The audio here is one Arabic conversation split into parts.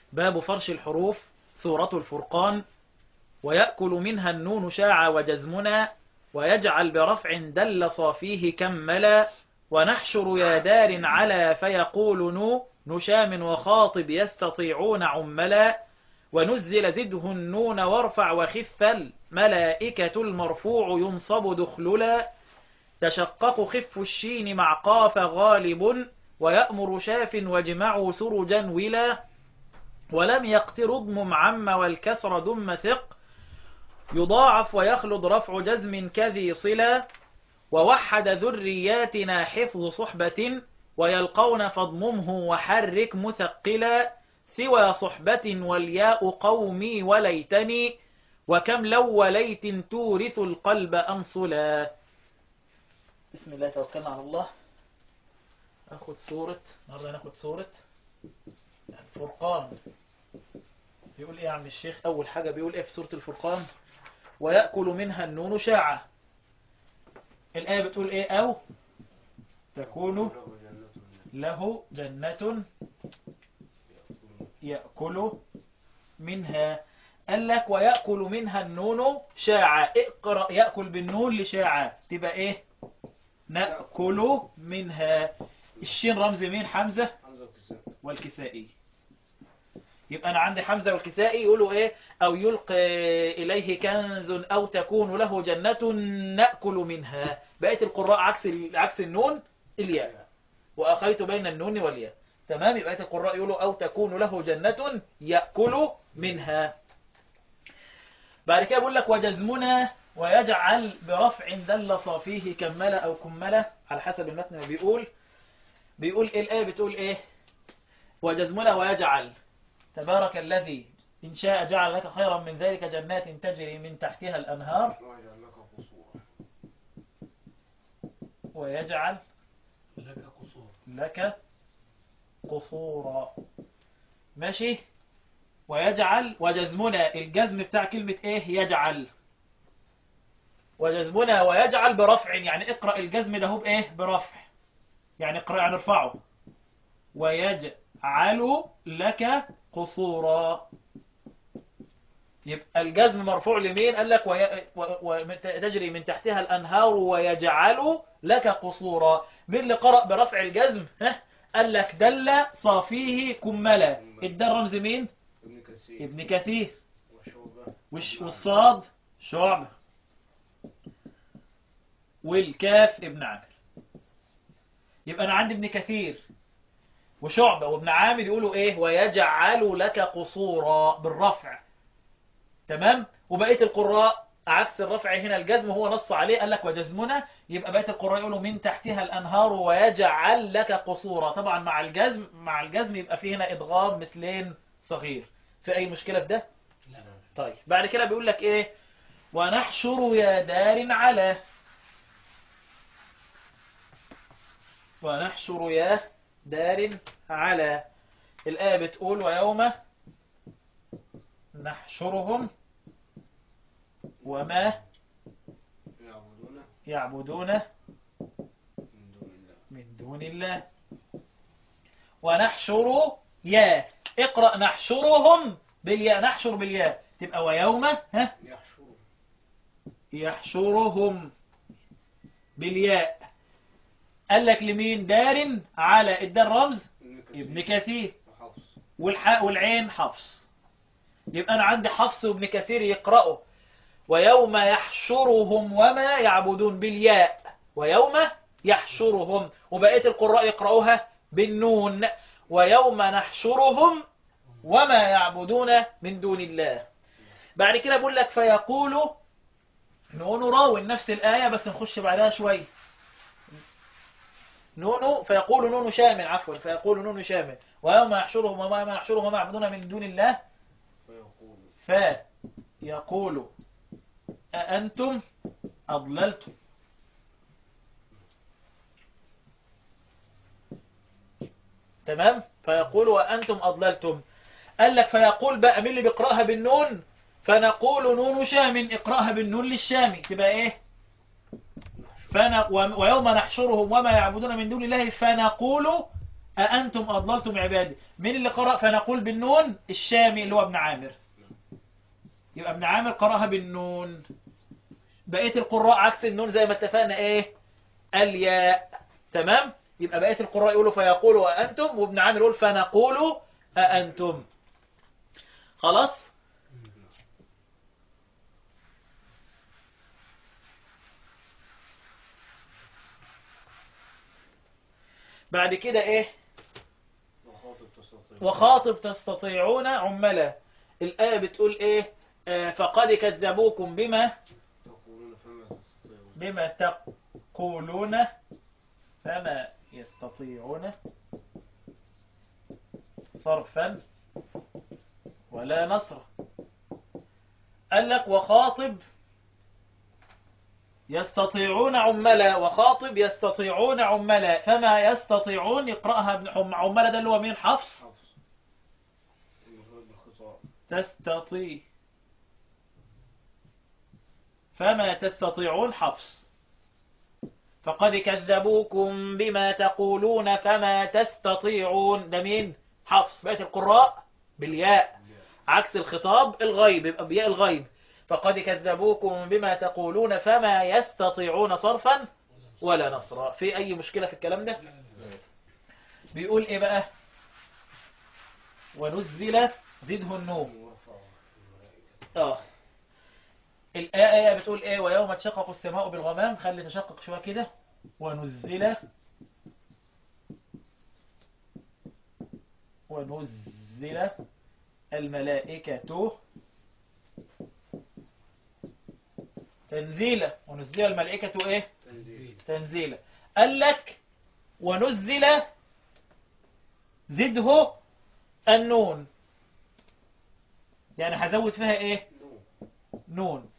باب فرش الحروف. سورة الفرقان. ويأكل منها النون شاع وجزمنا، ويجعل برفع دل صافيه كملا، ونحشر يا دار على فيقول نو نشام وخاطب يستطيعون عملا، ونزل زده النون وارفع وخف الملائكة المرفوع ينصب دخللا، تشقق خف الشين مع قاف غالب، ويأمر شاف واجمعوا سرجا ولا، ولم يقتر اضمم عم والكسر دم ثق، يضاعف ويخلد رفع جزم كذي صلا، ووحد ذرياتنا حفظ صحبة، ويلقون فاضممه وحرك مثقلا، سوى صحبة والياء قومي وليتني، وكم لو وليت تورث القلب أنصلا. بسم الله توكلنا على الله. ناخد سورة النهارده، ناخد سورة الفرقان. بيقول ايه يا عم الشيخ؟ اول حاجة بيقول ايه في سورة الفرقان؟ ويأكل منها النون شاعة. الآية بتقول ايه؟ او تكون له جنة يأكل منها. قال لك ويأكل منها النون شاعة. اقرأ يأكل بالنون لشاعة تبقى ايه؟ نأكل منها. الشين رمز مين؟ حمزة والكسائي. يبقى أنا عندي حمزة والكسائي يقولوا إيه؟ أو يلقى إليه كنز أو تكون له جنة نأكل منها. بقية القراء عكس النون الياء، وأخيت بين النون والياء. تمام. يبقى بقية القراء يقولوا أو تكون له جنة يأكل منها. بعد كده بيقول لك وجزمنا، ويجعل برفع دل صافيه كملة أو كملة على حسب المتن ما بيقول إيه الآية؟ بتقول إيه؟ وجزمنا ويجعل تبارك الذي إن شاء جعل لك خيرا من ذلك جنات تجري من تحتها الأنهار ويجعل لك قصورا. ماشي. ويجعل وجزمنا، الجزم بتاع كلمة إيه؟ يجعل. وجزمنا ويجعل برفع، يعني اقرأ الجزم ده هو بإيه؟ برفع، يعني اقرأ يعني ارفعه. ويجعل لك قصورا. يبقى الجزم مرفوع لمين؟ قال لك وتجري من تحتها الأنهار ويجعل لك قصورا. مين اللي قرأ برفع الجزم؟ قال لك دل صافيه كملا. الدال رمز مين؟ ابن كثير. والصاد شعب، والكاف ابن عامر. يبقى أنا عندي ابن كثير وشعبة وابن عامر يقولوا إيه؟ ويجعل لك قصورا بالرفع. تمام. وبقية القراء عكس الرفع، هنا الجزم هو نص عليه قال لك وجزمنا. يبقى بقية القراء يقولوا من تحتها الأنهار ويجعل لك قصورا. طبعا مع الجزم يبقى فيه هنا إدغام مثلين صغير. في أي مشكلة في ده؟ لا. طيب بعد كده بيقول لك إيه؟ ونحشر يا دار على. ونحشر يا دار على. الآية بتقول ويوم نحشرهم وما يعبدون من دون الله. ونحشر يا. اقرأ نحشرهم بالياء، نحشر بالياء تبقى ويوم يحشرهم بالياء. قال لك لمين؟ دار على. الدار رمز ابن كثير، والحاء والعين حفص. يبقى أنا عندي حفص وابن كثير يقرأوا ويوم يحشرهم وما يعبدون بالياء، ويوم يحشرهم. وبقية القراء يقرأوها بالنون ويوم نحشرهم وما يعبدون من دون الله. بعد كده بقول لك فيقول نون راوي نفس الآية بس نخش بعدها شوي. نون فيقول نون شامل، عفوا فيقول نون شامل. ويوم يحشرهم وما يحشرهم وما يعبدون من دون الله فيقول أأنتم أضللتم. تمام. فيقول وأنتم أضللتم. قال لك فيقول بقى مين اللي بيقرأها بالنون؟ فنقول نون شام. اقرأها بالنون للشامي تبقى ايه؟ ويوم نحشرهم وما يعبدون من دون الله فنقول أأنتم أضللتم عبادي. مين اللي قرأ فنقول بالنون؟ الشامي اللي هو ابن عامر. يبقى ابن عامر قرأها بالنون. بقية القراء عكس النون زي ما اتفقنا ايه؟ الياء. تمام؟ يبقى بقية القراء يقولوا فيقولوا أأنتم، وابن عامر يقول فنقول أأنتم. خلاص؟ بعد كده ايه؟ وخاطب تستطيعون عملا. الآية بتقول ايه؟ فقد كذبوكم بما تقولون فما يستطيعون صرفا ولا نصرا. قال لك وخاطب يستطيعون عملا، وخاطب يستطيعون عملا، فما يستطيعون يقرأها ابن عملا، ده اللي هو مين؟ حفص. تستطيع، فما تستطيعون حفص. فقد كذبوكم بما تقولون فما تستطيعون، ده مين؟ حفص. بقية القراء بالياء عكس الخطاب الغيب، يبقى بياء الغيب. فقد كذبوكم بما تقولون فما يستطيعون صرفا ولا نصرا. في أي مشكلة في الكلام ده؟ بيقول إيه بقى؟ ونزل زده النوم. الآية بتقول إيه؟ ويوم تشقق السماء بالغمام. خلي تشقق شوية كده. ونزل الملائكة تنزيلا. ونزل الملائكة إيه؟ تنزيلا. قال لك ونزل زده النون، يعني هزود فيها إيه؟ نون.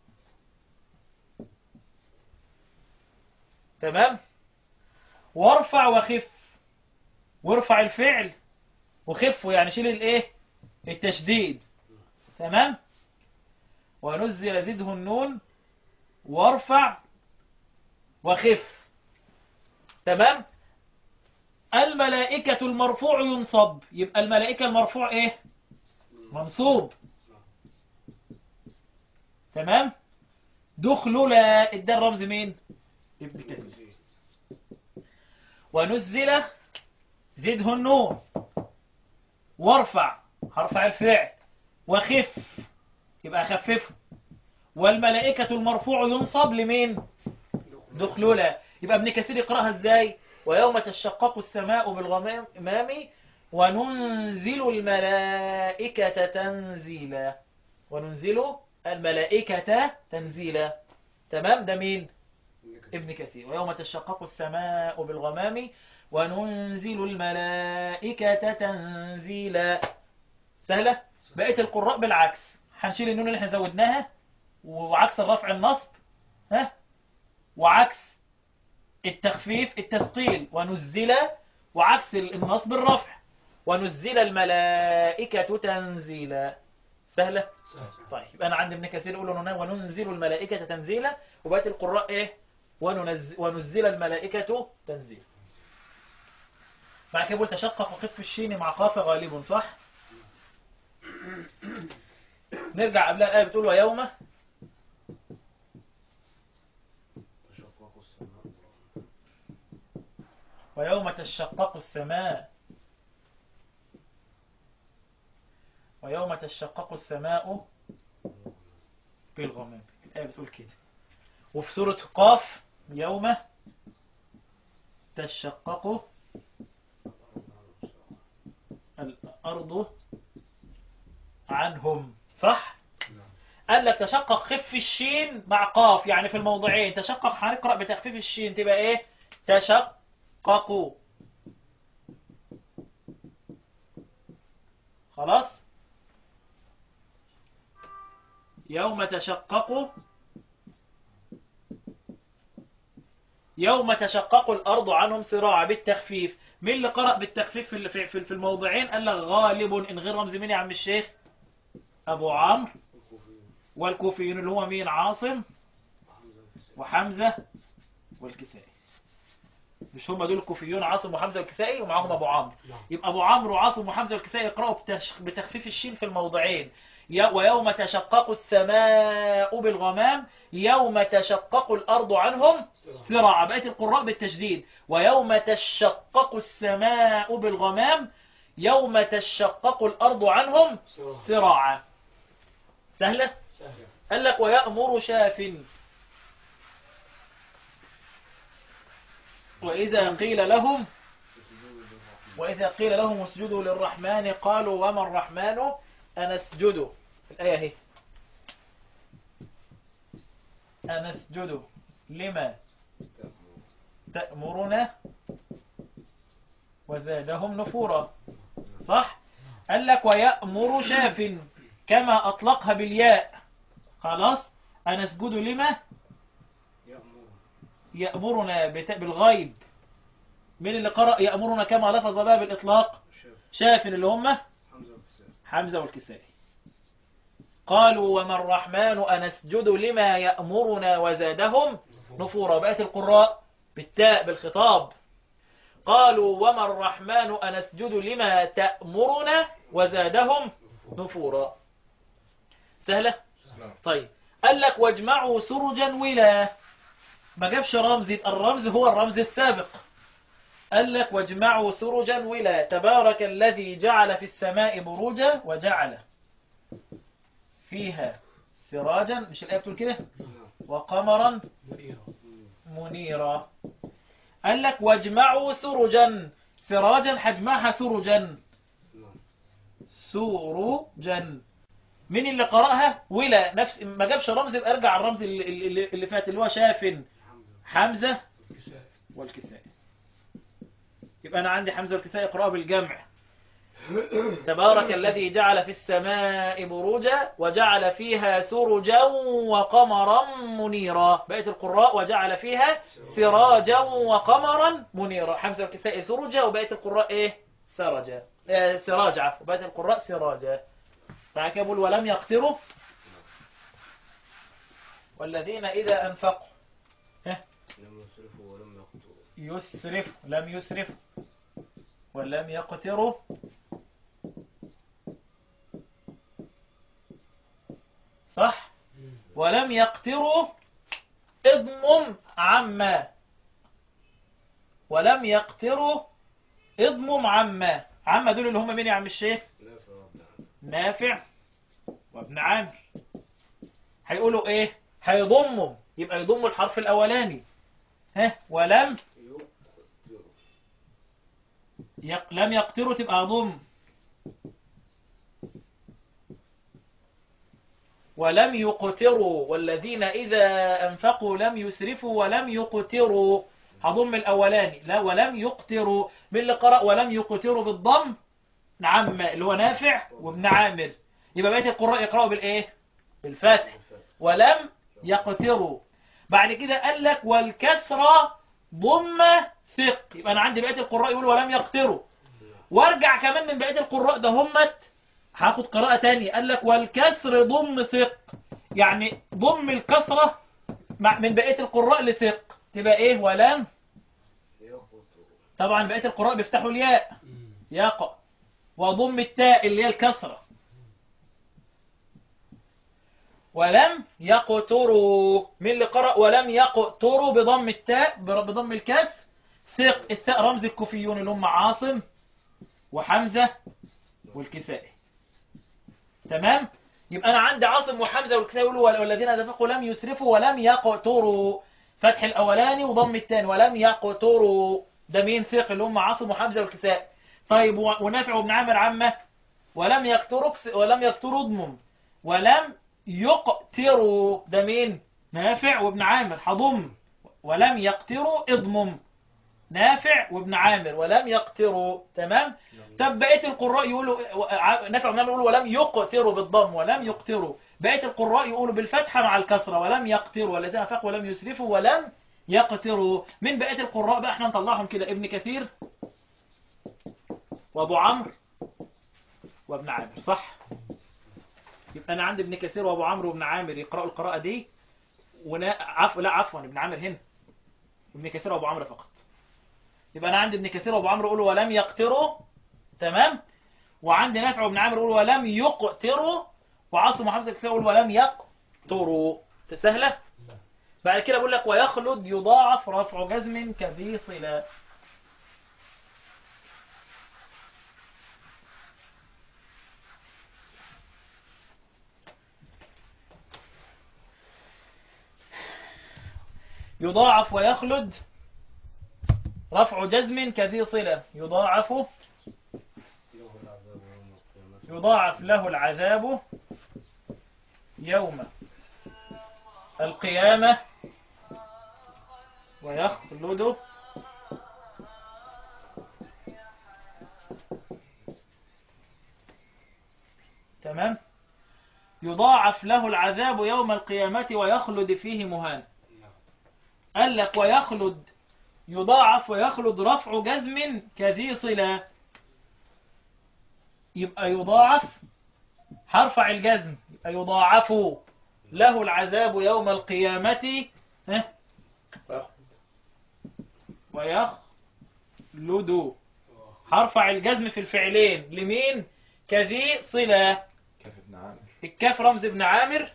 تمام. وارفع وخف، وارفع الفعل وخفه، يعني شيل الايه؟ التشديد. تمام. ونزل زده النون وارفع وخف. تمام. الملائكة المرفوع ينصب، يبقى الملائكة المرفوع ايه؟ منصوب. تمام. دخلوا لا، ادى الرمز مين؟ ابن كثير. ونزل زده النون وارفع، هرفع الفعل، وخف يبقى خففه. والملائكة المرفوع ينصب لمين؟ دخلوا لا. يبقى ابن كثير يقرأها ازاي؟ ويوم تشقق السماء بالغمام وننزل الملائكة تنزيلا. وننزل الملائكة تنزيلا. تمام. ده مين؟ ابن كثير. ويوم تشقق السماء بالغمام وننزل الملائكة تنزيلا. سهلة. بقية القراء بالعكس، هنشيل النون اللي احنا زودناها، وعكس الرفع النصب، ها، وعكس التخفيف التثقيل. ونزل، وعكس النصب الرفع. ونزل الملائكة تنزيلا. سهلة. طيب يبقى انا عندي ابن كثير يقول وننزل الملائكة تنزيلا، وبقية القراء ايه؟ ونزل الملائكة تنزيلا. مع كده تشقق وخف الشين مع قاف غالب، صح؟ نرجع قبلها الآية بتقول ويوم تشقق السماء، ويوم تشقق السماء بالغمام. الآية بتقول كده. وفي سورة قاف يوم تشقق الأرض عنهم، صح؟ قال لك تشقق خف الشين مع قاف، يعني في الموضعين تشقق هنقرأ بتخفيف الشين تبقى ايه؟ تشققوا. خلاص. يوم تشقق الأرض عنهم سراعا بالتخفيف. مين اللي قرأ بالتخفيف في الموضعين؟ قال لك غالب إن غير رمز مين يا عم الشيخ؟ أبو عمرو والكوفيين اللي هو مين؟ عاصم وحمزة والكسائي. مش هم دول الكوفيون عاصم وحمزة والكسائي ومعاهم أبو عمرو. يبقى أبو عمرو وعاصم وحمزة والكسائي يقرأوا بتخفيف الشين في الموضعين. ويوم تشقق السماء بالغمام يوم تشقق الأرض عنهم سراعا. بقية القراء بالتشديد ويوم تشقق السماء بالغمام يوم تشقق الأرض عنهم سراعا. سهلة؟ قال لك ويأمر شاف وإذا قيل لهم اسجدوا للرحمن قالوا وما الرحمن أنسجد. الآية هي أنسجد لما تأمرنا وزادهم نفورا. صح؟ قال لك ويأمر شاف كما أطلقها بالياء. خلاص أنسجد لما يأمرنا بالغيب. من اللي قرأ يأمرنا كما لفظ بها بالإطلاق؟ شاف اللي هم حمزة والكسائي. قالوا وما الرحمن أنسجد لما يأمرنا وزادهم نفورا. بقيت القراء بالتاء بالخطاب. قالوا وما الرحمن أنسجد لما تأمرنا وزادهم نفورا. سهلة؟ طيب قال لك واجمعوا سرجا ولا. ما جابش رمز، يبقى الرمز هو الرمز السابق. قال لك واجمعوا سرجا ولا تبارك الذي جعل في السماء بروجا وجعل فيها سراجا. مش الآية بتقول كده؟ وقمرا منيرا. قال لك واجمعوا سرجا. سراجا حجمها سرجا. سرجا. مين اللي قرأها؟ ولا. نفس ما جابش رمز، يبقى ارجع الرمز اللي فات اللي هو شاف حمزة والكسائي. يبقى أنا عندي حمزة والكسائي يقرأوا بالجمع. تبارك الذي جعل في السماء بروجا وجعل فيها سرجا وقمرا منيرا. بقية القراء وجعل فيها سراجا وقمرا منيرا. حمزة والكسائي سرجا وبقية القراء ايه؟ سراجا. سراج عفوا. بقية القراء سراجا. بعد كده بقول ولم يقتروا والذين إذا أنفقوا يسرف. لم يسرف ولم يقتروا. صح؟ ولم يقتروا اضمم عما. ولم يقتروا اضمم عما. عما دول اللي هم مين يا عم الشيخ؟ نافع وابن عامر. هيقولوا ايه؟ هيضموا. يبقى يضموا الحرف الاولاني. ولم لم يقتروا تبقى ضم. ولم يقتروا والذين إذا أنفقوا لم يسرفوا ولم يقتروا. هضم الأولاني. لا ولم يقتروا. من اللي قرأ ولم يقتروا بالضم؟ نعم اللي هو نافع وابن عامر. يبقى بقية القراء يقرأوا بالإيه؟ بالفتح. ولم يقتروا. بعد كده قال لك والكسرة ضم ثق. يبقى أنا عندي بقية القراء يقولوا ولم يقتروا. وارجع كمان من بقية القراء ده همت هاخد قراءة تانية. قال لك والكسر ضم ثق. يعني ضم الكسرة من بقية القراء لثق تبقى ايه؟ ولم. طبعا بقية القراء بيفتحوا الياء يقع. وضم التاء اللي هي الكسرة. ولم يقتروا. من اللي قرأ ولم يقتروا بضم التاء بضم الكسر ثق. التاء رمز الكوفيون اللي هم عاصم وحمزة والكسائي. تمام؟ يبقى أنا عندي عاصم وحمزة والكسائي يقولوا والذين أنفقوا لم يسرفوا ولم يقتروا. فتح الأولاني وضم الثاني ولم يقتروا. ده مين؟ ثق اللي هم عاصم وحمزة والكسائي. طيب ونافع وابن عامر عامة ولم يقتروا اضمم. ولم يقتروا ده مين؟ نافع وابن عامر هضم. ولم يقتروا اضمم. نافع وابن عامر ولم يقتروا. تمام؟ طب بقية القراء يقولوا نافع وابن عامر يقولوا ولم يقتروا بالضم. ولم يقتروا. بقية القراء يقولوا بالفتحة مع الكسرة ولم يقتروا والذين أنفقوا ولم يسرفوا ولم يقتروا. من بقية القراء بقى احنا نطلعهم كده؟ ابن كثير وابو عمرو وابن عامر. صح؟ يبقى انا عندي ابن كثير وابو عمرو وابن عامر يقرأوا القراءة دي. عفوا ابن عامر هنا. ابن كثير وابو عمرو فقط. يبقى أنا عندي ابن كثير وأبو عمرو يقولوا ولم يقتروا، تمام. وعندي نافع وابن عامر يقولوا ولم يقتروا، وعاصم وحفص الكسائي يقولوا ولم يقتروا. سهلة. بعد كده بقول لك ويخلد يضاعف رفع جزم كذي صلة. يضاعف ويخلد رفع جزم كذي صلة. يضاعف له العذاب يوم القيامة ويخلد تمام. يضاعف له العذاب يوم القيامة ويخلد فيه مهان. قال لك ويخلد يضاعف ويخلد رفع جزم كذي صلة. يبقى يضاعف هرفع الجزم، يبقى يضاعف له العذاب يوم القيامة ويخلد. هرفع الجزم في الفعلين لمين؟ كذي صلة. كاف ابن عامر. الكاف رمز ابن عامر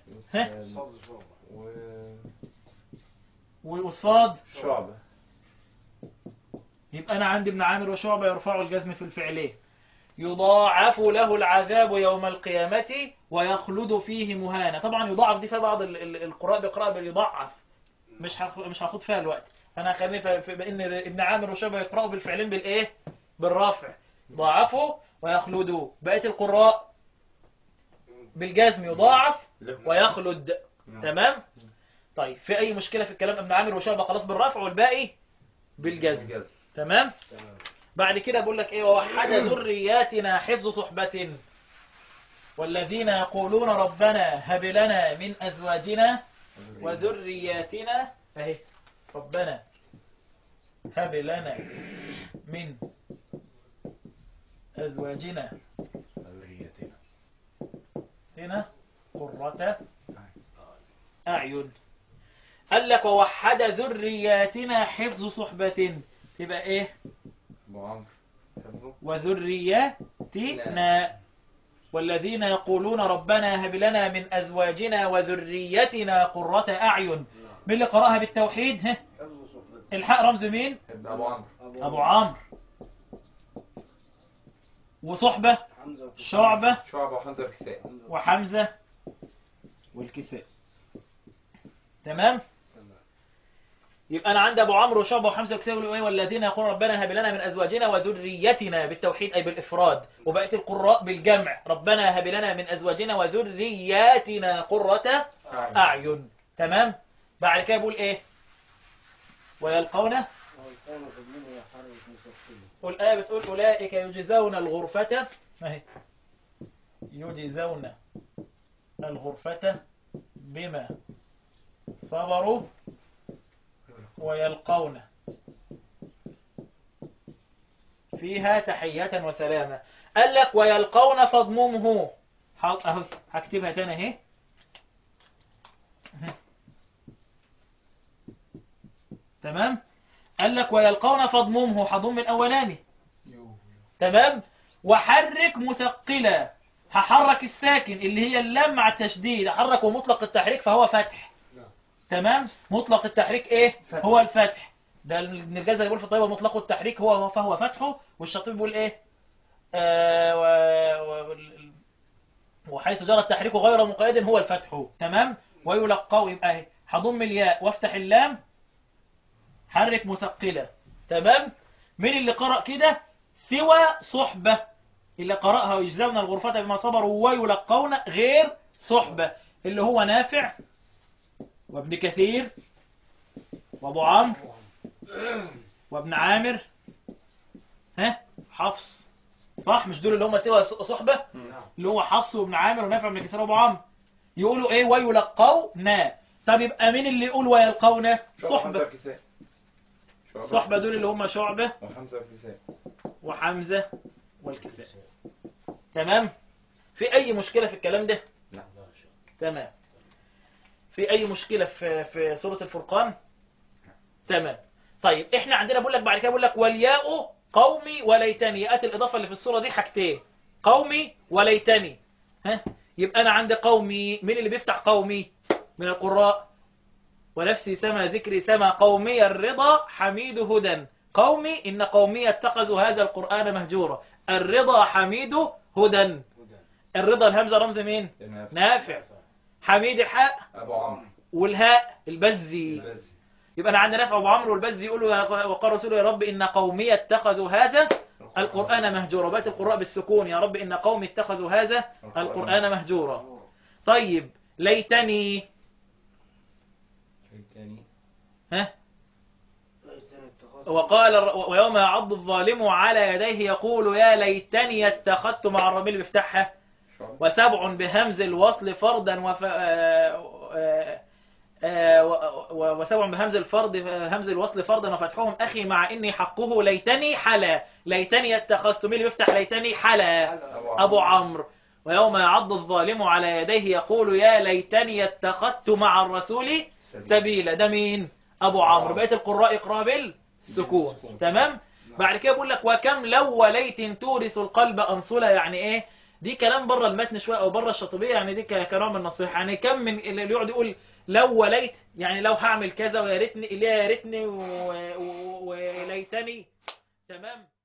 والصاد شعبة. يبقى أنا عندي ابن عامر وشعبة يرفعوا الجزم في الفعلين. يضاعف له العذاب يوم القيامة ويخلد فيه مهانا. طبعا يضاعف دي في بعض القراء بيقرأ باليضاعف، مش هاخد فيها الوقت. أنا خليني في بأن ابن عامر وشعبة يقرأوا بالفعلين بالإيه؟ بالرفع. ضاعفوا ويخلدوا. بقية القراء بالجزم يضاعف ويخلد. تمام. طيب في أي مشكلة في الكلام؟ ابن عامر وشعبة خلاص بالرفع والباقي بالجزم. تمام. بعد كده بقول لك ايه؟ ووحد ذرياتنا حفظ صحبة والذين يقولون ربنا هب لنا من أزواجنا وذرياتنا اهي ربنا هب لنا من أزواجنا هنا قرة أعين. قال لك ووحد ذرياتنا حفظ صحبة، تبقى ايه؟ وذرياتنا والذين يقولون ربنا هب لنا من أزواجنا وذريتنا قرة أعين. مين اللي قرأها بالتوحيد؟ الحق رمز مين؟ أبو عمرو. وصحبة شعبة وحمزة والكساء. تمام. يبقى أنا عندي أبو عمرو وشعبة وحمزة والكساء والذين يقولون ربنا هب لنا من أزواجنا وذريتنا بالتوحيد أي بالإفراد، وبقيت القراء بالجمع ربنا هب لنا من أزواجنا وذرياتنا قرة أعين. تمام. بعد كده بقول إيه؟ ويلقون والآية بتقول أولئك يجزون الغرفة اهي يجزون الغرفة بما صبروا ويلقون فيها تحية وسلامة. قال لك ويلقون فاضممه. اهو هكتبها تاني اهي. تمام. قال لك ويلقون فاضممه، هضم الاولاني. تمام. وحرك مثقلا، هحرك الساكن اللي هي اللام مع التشديد، احرك ومطلق التحريك فهو فتح. تمام. مطلق التحريك ايه؟ هو الفتح. ده ابن الجزري بيقول في الطيبة مطلق التحريك هو فهو فتحه، والشاطبي بيقول ايه؟ وحيث جرى التحريك غير مقيد هو الفتح. تمام. ويلقوا يبقى اهي هضم الياء وافتح اللام حرك مثقلة. تمام. مين اللي قرأ كده؟ سوى صحبة اللي قرأها ويجزون الغرفة بما صبروا ويلقون، غير صحبة اللي هو نافع وابن كثير وابو عمرو وابن عامر حفص. صح؟ مش دول اللي هم سوى صحبة؟ اللي هو حفص وابن عامر ونافع وابن كثير وابو عمرو. يقولوا ايه؟ ويلقون. طب يبقى مين اللي يقول ويلقون؟ صحبة. صحبة دول اللي هم شعبة وحمزة والكساء. تمام. في اي مشكلة في الكلام ده؟ لا. تمام. في اي مشكلة في سورة الفرقان؟ تمام. طيب احنا عندنا بقول لك بعد كده بقول لك والياء قومي وليتني. ياءات الإضافة اللي في السورة دي حاجتين، قومي وليتني. ها، يبقى أنا عندي قومي، مين اللي بيفتح قومي من القراء؟ ونفسي سما ذكري سما قومي الرضا حميد هدى. قومي إن قومي اتخذوا هذا القرآن مهجورا. الرضا حميد هدى. الرضا الهمزة رمز مين؟ نافع. حميد الحاء أبو عمرو، والهاء البزي. يبقى أنا عندي نافع أبو عمرو والبزي يقولوا وقال رسول يا رب إن قومي اتخذوا هذا القرآن مهجورا. بقت القراء بالسكون يا رب إن قومي اتخذوا هذا القرآن مهجورا. طيب ليتني، ها، وقال ويوم يعض الظالم على يديه يقول يا ليتني اتخذت مع الرميل بيفتحها. وسبع بهمز الوصل فردا وسبع بهمز همز الوصل فردا وفتحهم أخي مع إني حقه ليتني حلا. ليتني اتخذت، مين اللي بيفتح ليتني؟ حلا أبو عمرو. ويوم يعض الظالم على يديه يقول يا ليتني اتخذت مع الرسول سبيلا. ده مين؟ أبو عمرو. بقيت القراء قرابل سكون. تمام. بعد كده بقول لك وكم لو وليت تورث القلب أنصلا. يعني إيه؟ دي كلام بره المتن شوية أو بره الشاطبية، يعني دي كنوع من النصيحة. يعني كم من اللي يقعد يقول لو وليت، يعني لو هعمل كذا ويا ريتني، يا ريتني وليتني. تمام.